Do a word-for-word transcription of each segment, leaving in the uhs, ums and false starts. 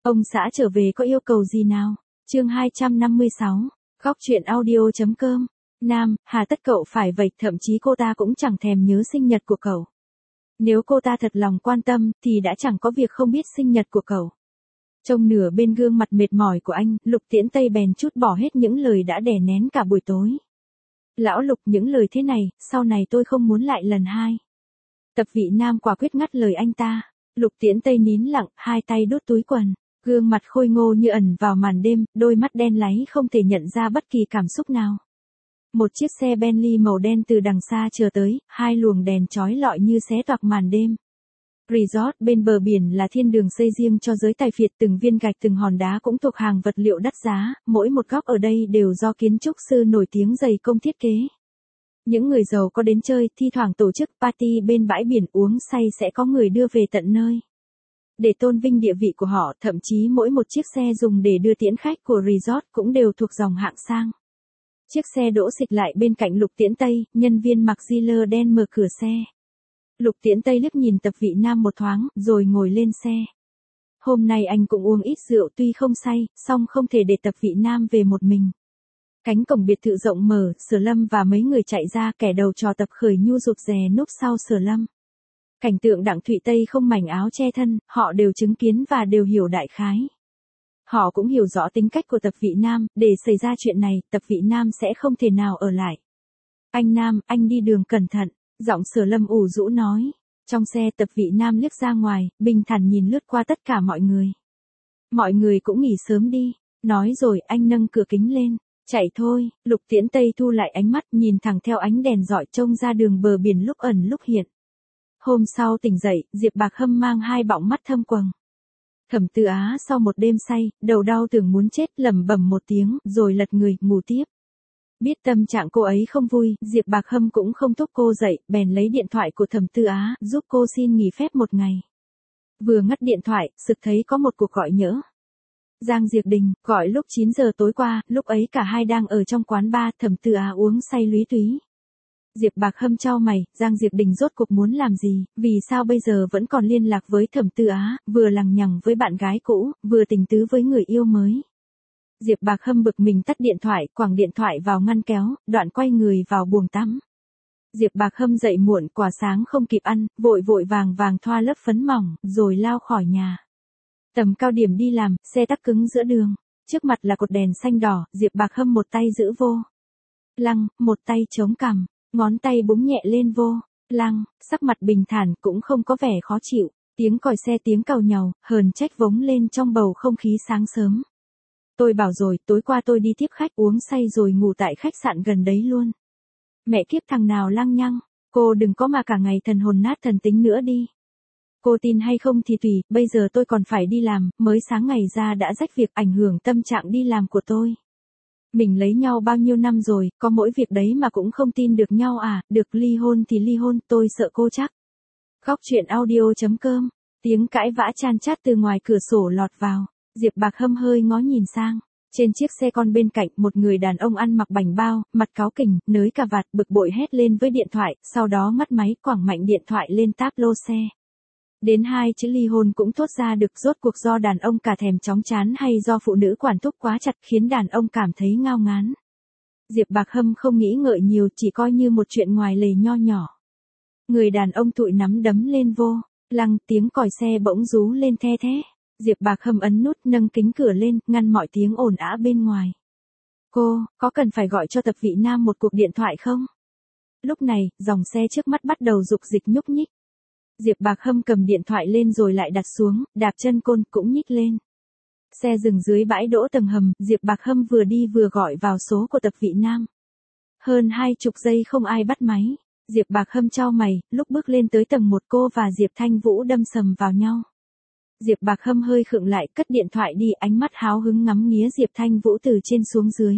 Ông xã trở về có yêu cầu gì nào? Chương hai trăm năm mươi sáu. Góc truyện audio.com. Nam, hà tất cậu phải vậy, thậm chí cô ta cũng chẳng thèm nhớ sinh nhật của cậu. Nếu cô ta thật lòng quan tâm, thì đã chẳng có việc không biết sinh nhật của cậu. Trông nửa bên gương mặt mệt mỏi của anh, Lục Tiễn Tây bèn trút bỏ hết những lời đã đè nén cả buổi tối. Lão Lục, những lời thế này, sau này tôi không muốn lại lần hai. Tập Vị Nam quả quyết ngắt lời anh ta. Lục Tiễn Tây nín lặng, hai tay đút túi quần, gương mặt khôi ngô như ẩn vào màn đêm, đôi mắt đen láy không thể nhận ra bất kỳ cảm xúc nào. Một chiếc xe Bentley màu đen từ đằng xa chờ tới, hai luồng đèn chói lọi như xé toạc màn đêm. Resort bên bờ biển là thiên đường xây riêng cho giới tài phiệt, từng viên gạch từng hòn đá cũng thuộc hàng vật liệu đắt giá, mỗi một góc ở đây đều do kiến trúc sư nổi tiếng dày công thiết kế. Những người giàu có đến chơi, thi thoảng tổ chức party bên bãi biển, uống say sẽ có người đưa về tận nơi. Để tôn vinh địa vị của họ, thậm chí mỗi một chiếc xe dùng để đưa tiễn khách của resort cũng đều thuộc dòng hạng sang. Chiếc xe đỗ xịch lại bên cạnh Lục Tiễn Tây, nhân viên mặc Ziller đen mở cửa xe. Lục Tiễn Tây liếc nhìn Tập Vị Nam một thoáng, rồi ngồi lên xe. Hôm nay anh cũng uống ít rượu, tuy không say, song không thể để Tập Vị Nam về một mình. Cánh cổng biệt thự rộng mở, Sở Lâm và mấy người chạy ra, kẻ đầu trò Tập Khởi Nhu rụt rè núp sau Sở Lâm. Cảnh tượng Đặng Thụy Tây không mảnh áo che thân, họ đều chứng kiến và đều hiểu đại khái. Họ cũng hiểu rõ tính cách của Tập Vị Nam, để xảy ra chuyện này, Tập Vị Nam sẽ không thể nào ở lại. Anh Nam, anh đi đường cẩn thận, giọng Sở Lâm ủ rũ nói. Trong xe, Tập Vị Nam liếc ra ngoài, bình thản nhìn lướt qua tất cả mọi người. Mọi người cũng nghỉ sớm đi, nói rồi anh nâng cửa kính lên. Chạy thôi. Lục Tiễn Tây thu lại ánh mắt, nhìn thẳng theo ánh đèn rọi trông ra đường bờ biển lúc ẩn lúc hiện. Hôm sau tỉnh dậy, Diệp Bạc Hâm mang hai bọng mắt thâm quầng. Thẩm Tư Á sau một đêm say, đầu đau tưởng muốn chết, lẩm bẩm một tiếng, rồi lật người, ngủ tiếp. Biết tâm trạng cô ấy không vui, Diệp Bạc Hâm cũng không thúc cô dậy, bèn lấy điện thoại của Thẩm Tư Á, giúp cô xin nghỉ phép một ngày. Vừa ngắt điện thoại, sực thấy có một cuộc gọi nhỡ. Giang Diệp Đình, gọi lúc chín giờ tối qua, lúc ấy cả hai đang ở trong quán bar, Thẩm Tư Á uống say lúy túy. Diệp Bạc Hâm chau mày, Giang Diệp Đình rốt cuộc muốn làm gì, vì sao bây giờ vẫn còn liên lạc với Thẩm Tư Á, vừa lằng nhằng với bạn gái cũ, vừa tình tứ với người yêu mới. Diệp Bạc Hâm bực mình tắt điện thoại, quẳng điện thoại vào ngăn kéo, đoạn quay người vào buồng tắm. Diệp Bạc Hâm dậy muộn, quả sáng không kịp ăn, vội vội vàng vàng thoa lớp phấn mỏng, rồi lao khỏi nhà. Tầm cao điểm đi làm, xe tắc cứng giữa đường, trước mặt là cột đèn xanh đỏ, Diệp Bạc Hâm một tay giữ vô lăng, một tay chống cằm, ngón tay búng nhẹ lên vô lăng, sắc mặt bình thản, cũng không có vẻ khó chịu. Tiếng còi xe tiếng càu nhàu, hờn trách vống lên trong bầu không khí sáng sớm. Tôi bảo rồi, tối qua tôi đi tiếp khách, uống say rồi ngủ tại khách sạn gần đấy luôn. Mẹ kiếp thằng nào lăng nhăng, cô đừng có mà cả ngày thần hồn nát thần tính nữa đi. Cô tin hay không thì tùy, bây giờ tôi còn phải đi làm, mới sáng ngày ra đã rách việc, ảnh hưởng tâm trạng đi làm của tôi. Mình lấy nhau bao nhiêu năm rồi, có mỗi việc đấy mà cũng không tin được nhau à, được ly hôn thì ly hôn, tôi sợ cô chắc. Góc truyện audio.com, tiếng cãi vã chan chát từ ngoài cửa sổ lọt vào, Diệp Bạc Hâm hơi ngó nhìn sang. Trên chiếc xe con bên cạnh, một người đàn ông ăn mặc bảnh bao, mặt cáu kỉnh, nới cà vạt, bực bội hét lên với điện thoại, sau đó ngắt máy, quẳng mạnh điện thoại lên táp lô xe. Đến hai chữ ly hôn cũng thốt ra được, rốt cuộc do đàn ông cả thèm chóng chán hay do phụ nữ quản thúc quá chặt khiến đàn ông cảm thấy ngao ngán. Diệp Bạc Hâm không nghĩ ngợi nhiều, chỉ coi như một chuyện ngoài lề nho nhỏ. Người đàn ông tụi nắm đấm lên vô lăng, tiếng còi xe bỗng rú lên the thé. Diệp Bạc Hâm ấn nút, nâng kính cửa lên, ngăn mọi tiếng ồn ào bên ngoài. Cô, có cần phải gọi cho Tập Vị Nam một cuộc điện thoại không? Lúc này, dòng xe trước mắt bắt đầu rục dịch nhúc nhích. Diệp Bạc Hâm cầm điện thoại lên rồi lại đặt xuống, đạp chân côn cũng nhích lên. Xe dừng dưới bãi đỗ tầng hầm, Diệp Bạc Hâm vừa đi vừa gọi vào số của Tập Vị Nam. Hơn hai chục giây không ai bắt máy. Diệp Bạc Hâm chau mày, lúc bước lên tới tầng một cô và Diệp Thanh Vũ đâm sầm vào nhau. Diệp Bạc Hâm hơi khựng lại, cất điện thoại đi, ánh mắt háo hứng ngắm nghía Diệp Thanh Vũ từ trên xuống dưới.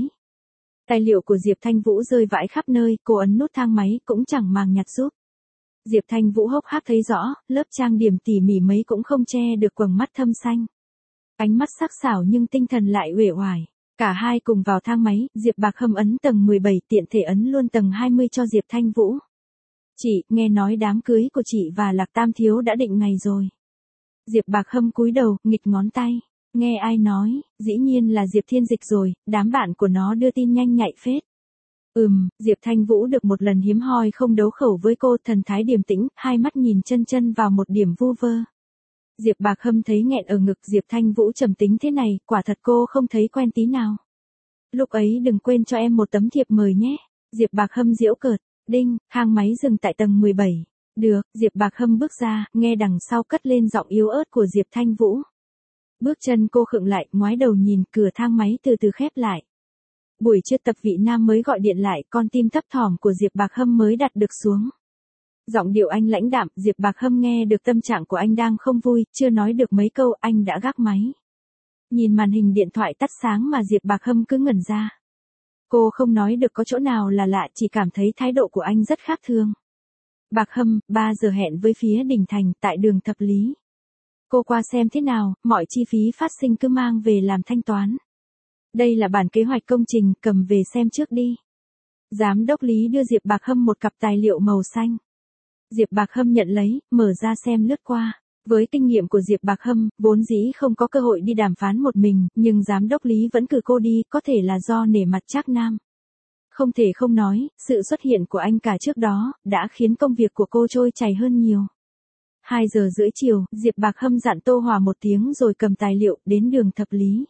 Tài liệu của Diệp Thanh Vũ rơi vãi khắp nơi, cô ấn nút thang máy cũng chẳng màng nhặt giúp. Diệp Thanh Vũ hốc hác thấy rõ, lớp trang điểm tỉ mỉ mấy cũng không che được quầng mắt thâm xanh. Ánh mắt sắc sảo nhưng tinh thần lại uể oải. Cả hai cùng vào thang máy, Diệp Bạc Hâm ấn tầng mười bảy, tiện thể ấn luôn tầng hai mươi cho Diệp Thanh Vũ. Chị, nghe nói đám cưới của chị và Lạc Tam Thiếu đã định ngày rồi. Diệp Bạc Hâm cúi đầu, nghịch ngón tay. Nghe ai nói, dĩ nhiên là Diệp Thiên Dịch rồi, đám bạn của nó đưa tin nhanh nhạy phết. Ừm, Diệp Thanh Vũ được một lần hiếm hoi không đấu khẩu với cô, thần thái điềm tĩnh, hai mắt nhìn chân chân vào một điểm vu vơ. Diệp Bạc Hâm thấy nghẹn ở ngực, Diệp Thanh Vũ trầm tính thế này, quả thật cô không thấy quen tí nào. Lúc ấy đừng quên cho em một tấm thiệp mời nhé. Diệp Bạc Hâm giễu cợt. Đinh, thang máy dừng tại tầng mười bảy. Được, Diệp Bạc Hâm bước ra, nghe đằng sau cất lên giọng yếu ớt của Diệp Thanh Vũ. Bước chân cô khựng lại, ngoái đầu nhìn, cửa thang máy từ từ khép lại. Buổi trưa Tập Vị Nam mới gọi điện lại, con tim thấp thỏm của Diệp Bạc Hâm mới đặt được xuống. Giọng điệu anh lãnh đạm, Diệp Bạc Hâm nghe được tâm trạng của anh đang không vui, chưa nói được mấy câu anh đã gác máy. Nhìn màn hình điện thoại tắt sáng mà Diệp Bạc Hâm cứ ngẩn ra. Cô không nói được có chỗ nào là lạ, chỉ cảm thấy thái độ của anh rất khác thường. Bạc Hâm, ba giờ hẹn với phía Đình Thành, tại đường Thập Lý. Cô qua xem thế nào, mọi chi phí phát sinh cứ mang về làm thanh toán. Đây là bản kế hoạch công trình, cầm về xem trước đi. Giám đốc Lý đưa Diệp Bạc Hâm một cặp tài liệu màu xanh. Diệp Bạc Hâm nhận lấy, mở ra xem lướt qua. Với kinh nghiệm của Diệp Bạc Hâm, vốn dĩ không có cơ hội đi đàm phán một mình, nhưng giám đốc Lý vẫn cử cô đi, có thể là do nể mặt Trác Nam. Không thể không nói, sự xuất hiện của anh cả trước đó, đã khiến công việc của cô trôi chảy hơn nhiều. Hai giờ rưỡi chiều, Diệp Bạc Hâm dặn Tô Hòa một tiếng rồi cầm tài liệu, đến đường Thập Lý.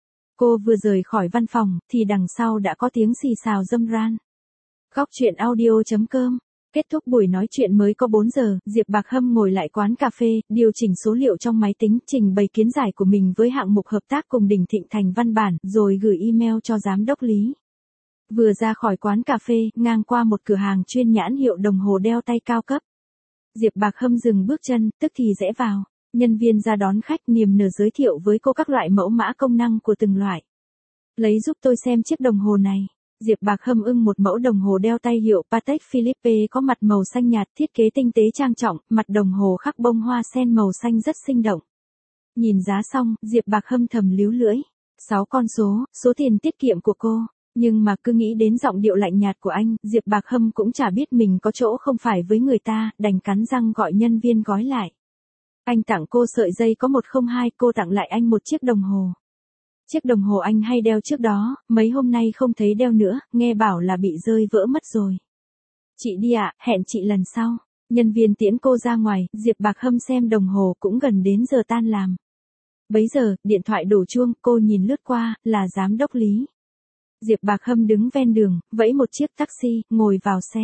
Cô vừa rời khỏi văn phòng, thì đằng sau đã có tiếng xì xào râm ran. Góc truyện audio chấm com. Kết thúc buổi nói chuyện mới có bốn giờ, Diệp Bạc Hâm ngồi lại quán cà phê, điều chỉnh số liệu trong máy tính, trình bày kiến giải của mình với hạng mục hợp tác cùng Đình Thịnh thành văn bản, rồi gửi email cho giám đốc Lý. Vừa ra khỏi quán cà phê, ngang qua một cửa hàng chuyên nhãn hiệu đồng hồ đeo tay cao cấp. Diệp Bạc Hâm dừng bước chân, tức thì rẽ vào. Nhân viên ra đón khách niềm nở giới thiệu với cô các loại mẫu mã công năng của từng loại. Lấy giúp tôi xem chiếc đồng hồ này. Diệp Bạc Hâm ưng một mẫu đồng hồ đeo tay hiệu Patek Philippe có mặt màu xanh nhạt, thiết kế tinh tế trang trọng, mặt đồng hồ khắc bông hoa sen màu xanh rất sinh động. Nhìn giá xong, Diệp Bạc Hâm thầm líu lưỡi. Sáu con số, số tiền tiết kiệm của cô. Nhưng mà cứ nghĩ đến giọng điệu lạnh nhạt của anh, Diệp Bạc Hâm cũng chả biết mình có chỗ không phải với người ta, đành cắn răng gọi nhân viên gói lại. Anh tặng cô sợi dây có một không hai, cô tặng lại anh một chiếc đồng hồ. Chiếc đồng hồ anh hay đeo trước đó, mấy hôm nay không thấy đeo nữa, nghe bảo là bị rơi vỡ mất rồi. Chị đi ạ, hẹn chị lần sau. Nhân viên tiễn cô ra ngoài, Diệp Bạc Hâm xem đồng hồ cũng gần đến giờ tan làm. Bấy giờ, điện thoại đổ chuông, cô nhìn lướt qua, là giám đốc Lý. Diệp Bạc Hâm đứng ven đường, vẫy một chiếc taxi, ngồi vào xe.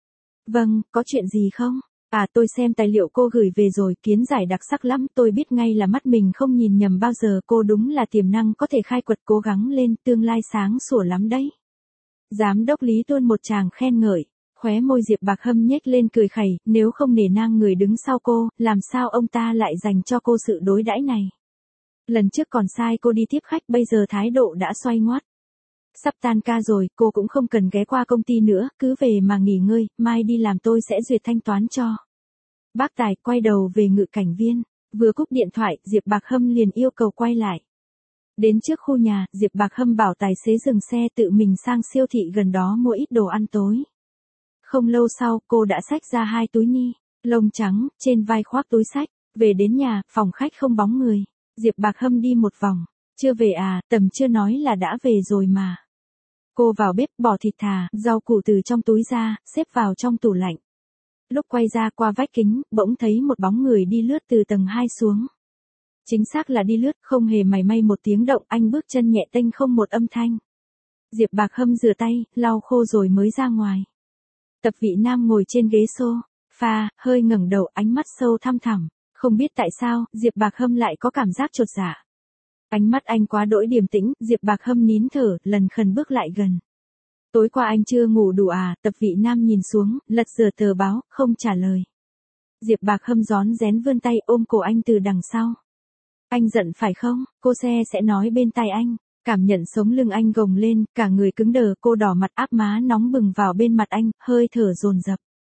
Vâng, có chuyện gì không? À, tôi xem tài liệu cô gửi về rồi, kiến giải đặc sắc lắm, tôi biết ngay là mắt mình không nhìn nhầm bao giờ, cô đúng là tiềm năng có thể khai quật, cố gắng lên, tương lai sáng sủa lắm đấy. Giám đốc Lý tuôn một tràng khen ngợi, khóe môi Diệp Bạc Hâm nhếch lên cười khẩy, nếu không nể nang người đứng sau cô, làm sao ông ta lại dành cho cô sự đối đãi này. Lần trước còn sai cô đi tiếp khách, bây giờ thái độ đã xoay ngoắt. Sắp tan ca rồi, cô cũng không cần ghé qua công ty nữa, cứ về mà nghỉ ngơi, mai đi làm tôi sẽ duyệt thanh toán cho. Bác Tài quay đầu về Ngự Cảnh Viên, vừa cúp điện thoại, Diệp Bạc Hâm liền yêu cầu quay lại. Đến trước khu nhà, Diệp Bạc Hâm bảo tài xế dừng xe tự mình sang siêu thị gần đó mua ít đồ ăn tối. Không lâu sau, cô đã xách ra hai túi ni lông trắng, trên vai khoác túi xách, về đến nhà, phòng khách không bóng người. Diệp Bạc Hâm đi một vòng. Chưa về à, tầm chưa nói là đã về rồi mà. Cô vào bếp bỏ thịt thà, rau củ từ trong túi ra, xếp vào trong tủ lạnh. Lúc quay ra qua vách kính, bỗng thấy một bóng người đi lướt từ tầng hai xuống. Chính xác là đi lướt, không hề mảy may một tiếng động, anh bước chân nhẹ tênh không một âm thanh. Diệp Bạc Hâm rửa tay, lau khô rồi mới ra ngoài. Tập Vị Nam ngồi trên ghế sofa, hơi ngẩng đầu, ánh mắt sâu thăm thẳm. Không biết tại sao, Diệp Bạc Hâm lại có cảm giác chột dạ. Ánh mắt anh quá đỗi điềm tĩnh, Diệp Bạc Hâm nín thở, lần khần bước lại gần. Tối qua anh chưa ngủ đủ à? Tập Vị Nam nhìn xuống, lật dở tờ báo, không trả lời. Diệp Bạc Hâm rón rén vươn tay ôm cổ anh từ đằng sau. Anh giận phải không? Cô xe sẽ nói bên tai anh. Cảm nhận sống lưng anh gồng lên, cả người cứng đờ, cô đỏ mặt áp má nóng bừng vào bên mặt anh, hơi thở dồn dập.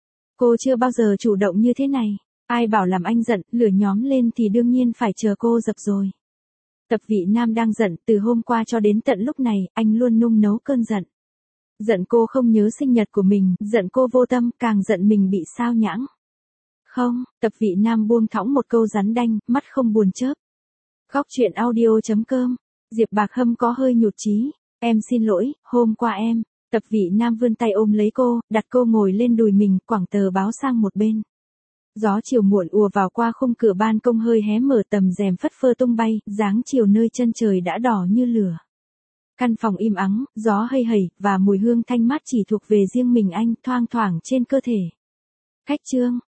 Cô chưa bao giờ chủ động như thế này. Ai bảo làm anh giận, lửa nhóm lên thì đương nhiên phải chờ cô dập rồi. Tập Vị Nam đang giận, từ hôm qua cho đến tận lúc này, anh luôn nung nấu cơn giận. Giận cô không nhớ sinh nhật của mình, giận cô vô tâm, càng giận mình bị sao nhãng. Không, Tập Vị Nam buông thõng một câu rắn đanh, mắt không buồn chớp. Góc chuyện audio chấm com. Diệp Bạc Hâm có hơi nhụt chí. Em xin lỗi, hôm qua em. Tập vị nam vươn tay ôm lấy cô, đặt cô ngồi lên đùi mình, quẳng tờ báo sang một bên. Gió chiều muộn ùa vào qua khung cửa ban công hơi hé mở, tầm rèm phất phơ tung bay, dáng chiều nơi chân trời đã đỏ như lửa. Căn phòng im ắng, gió hây hẩy, và mùi hương thanh mát chỉ thuộc về riêng mình anh, thoang thoảng trên cơ thể. Khách trương,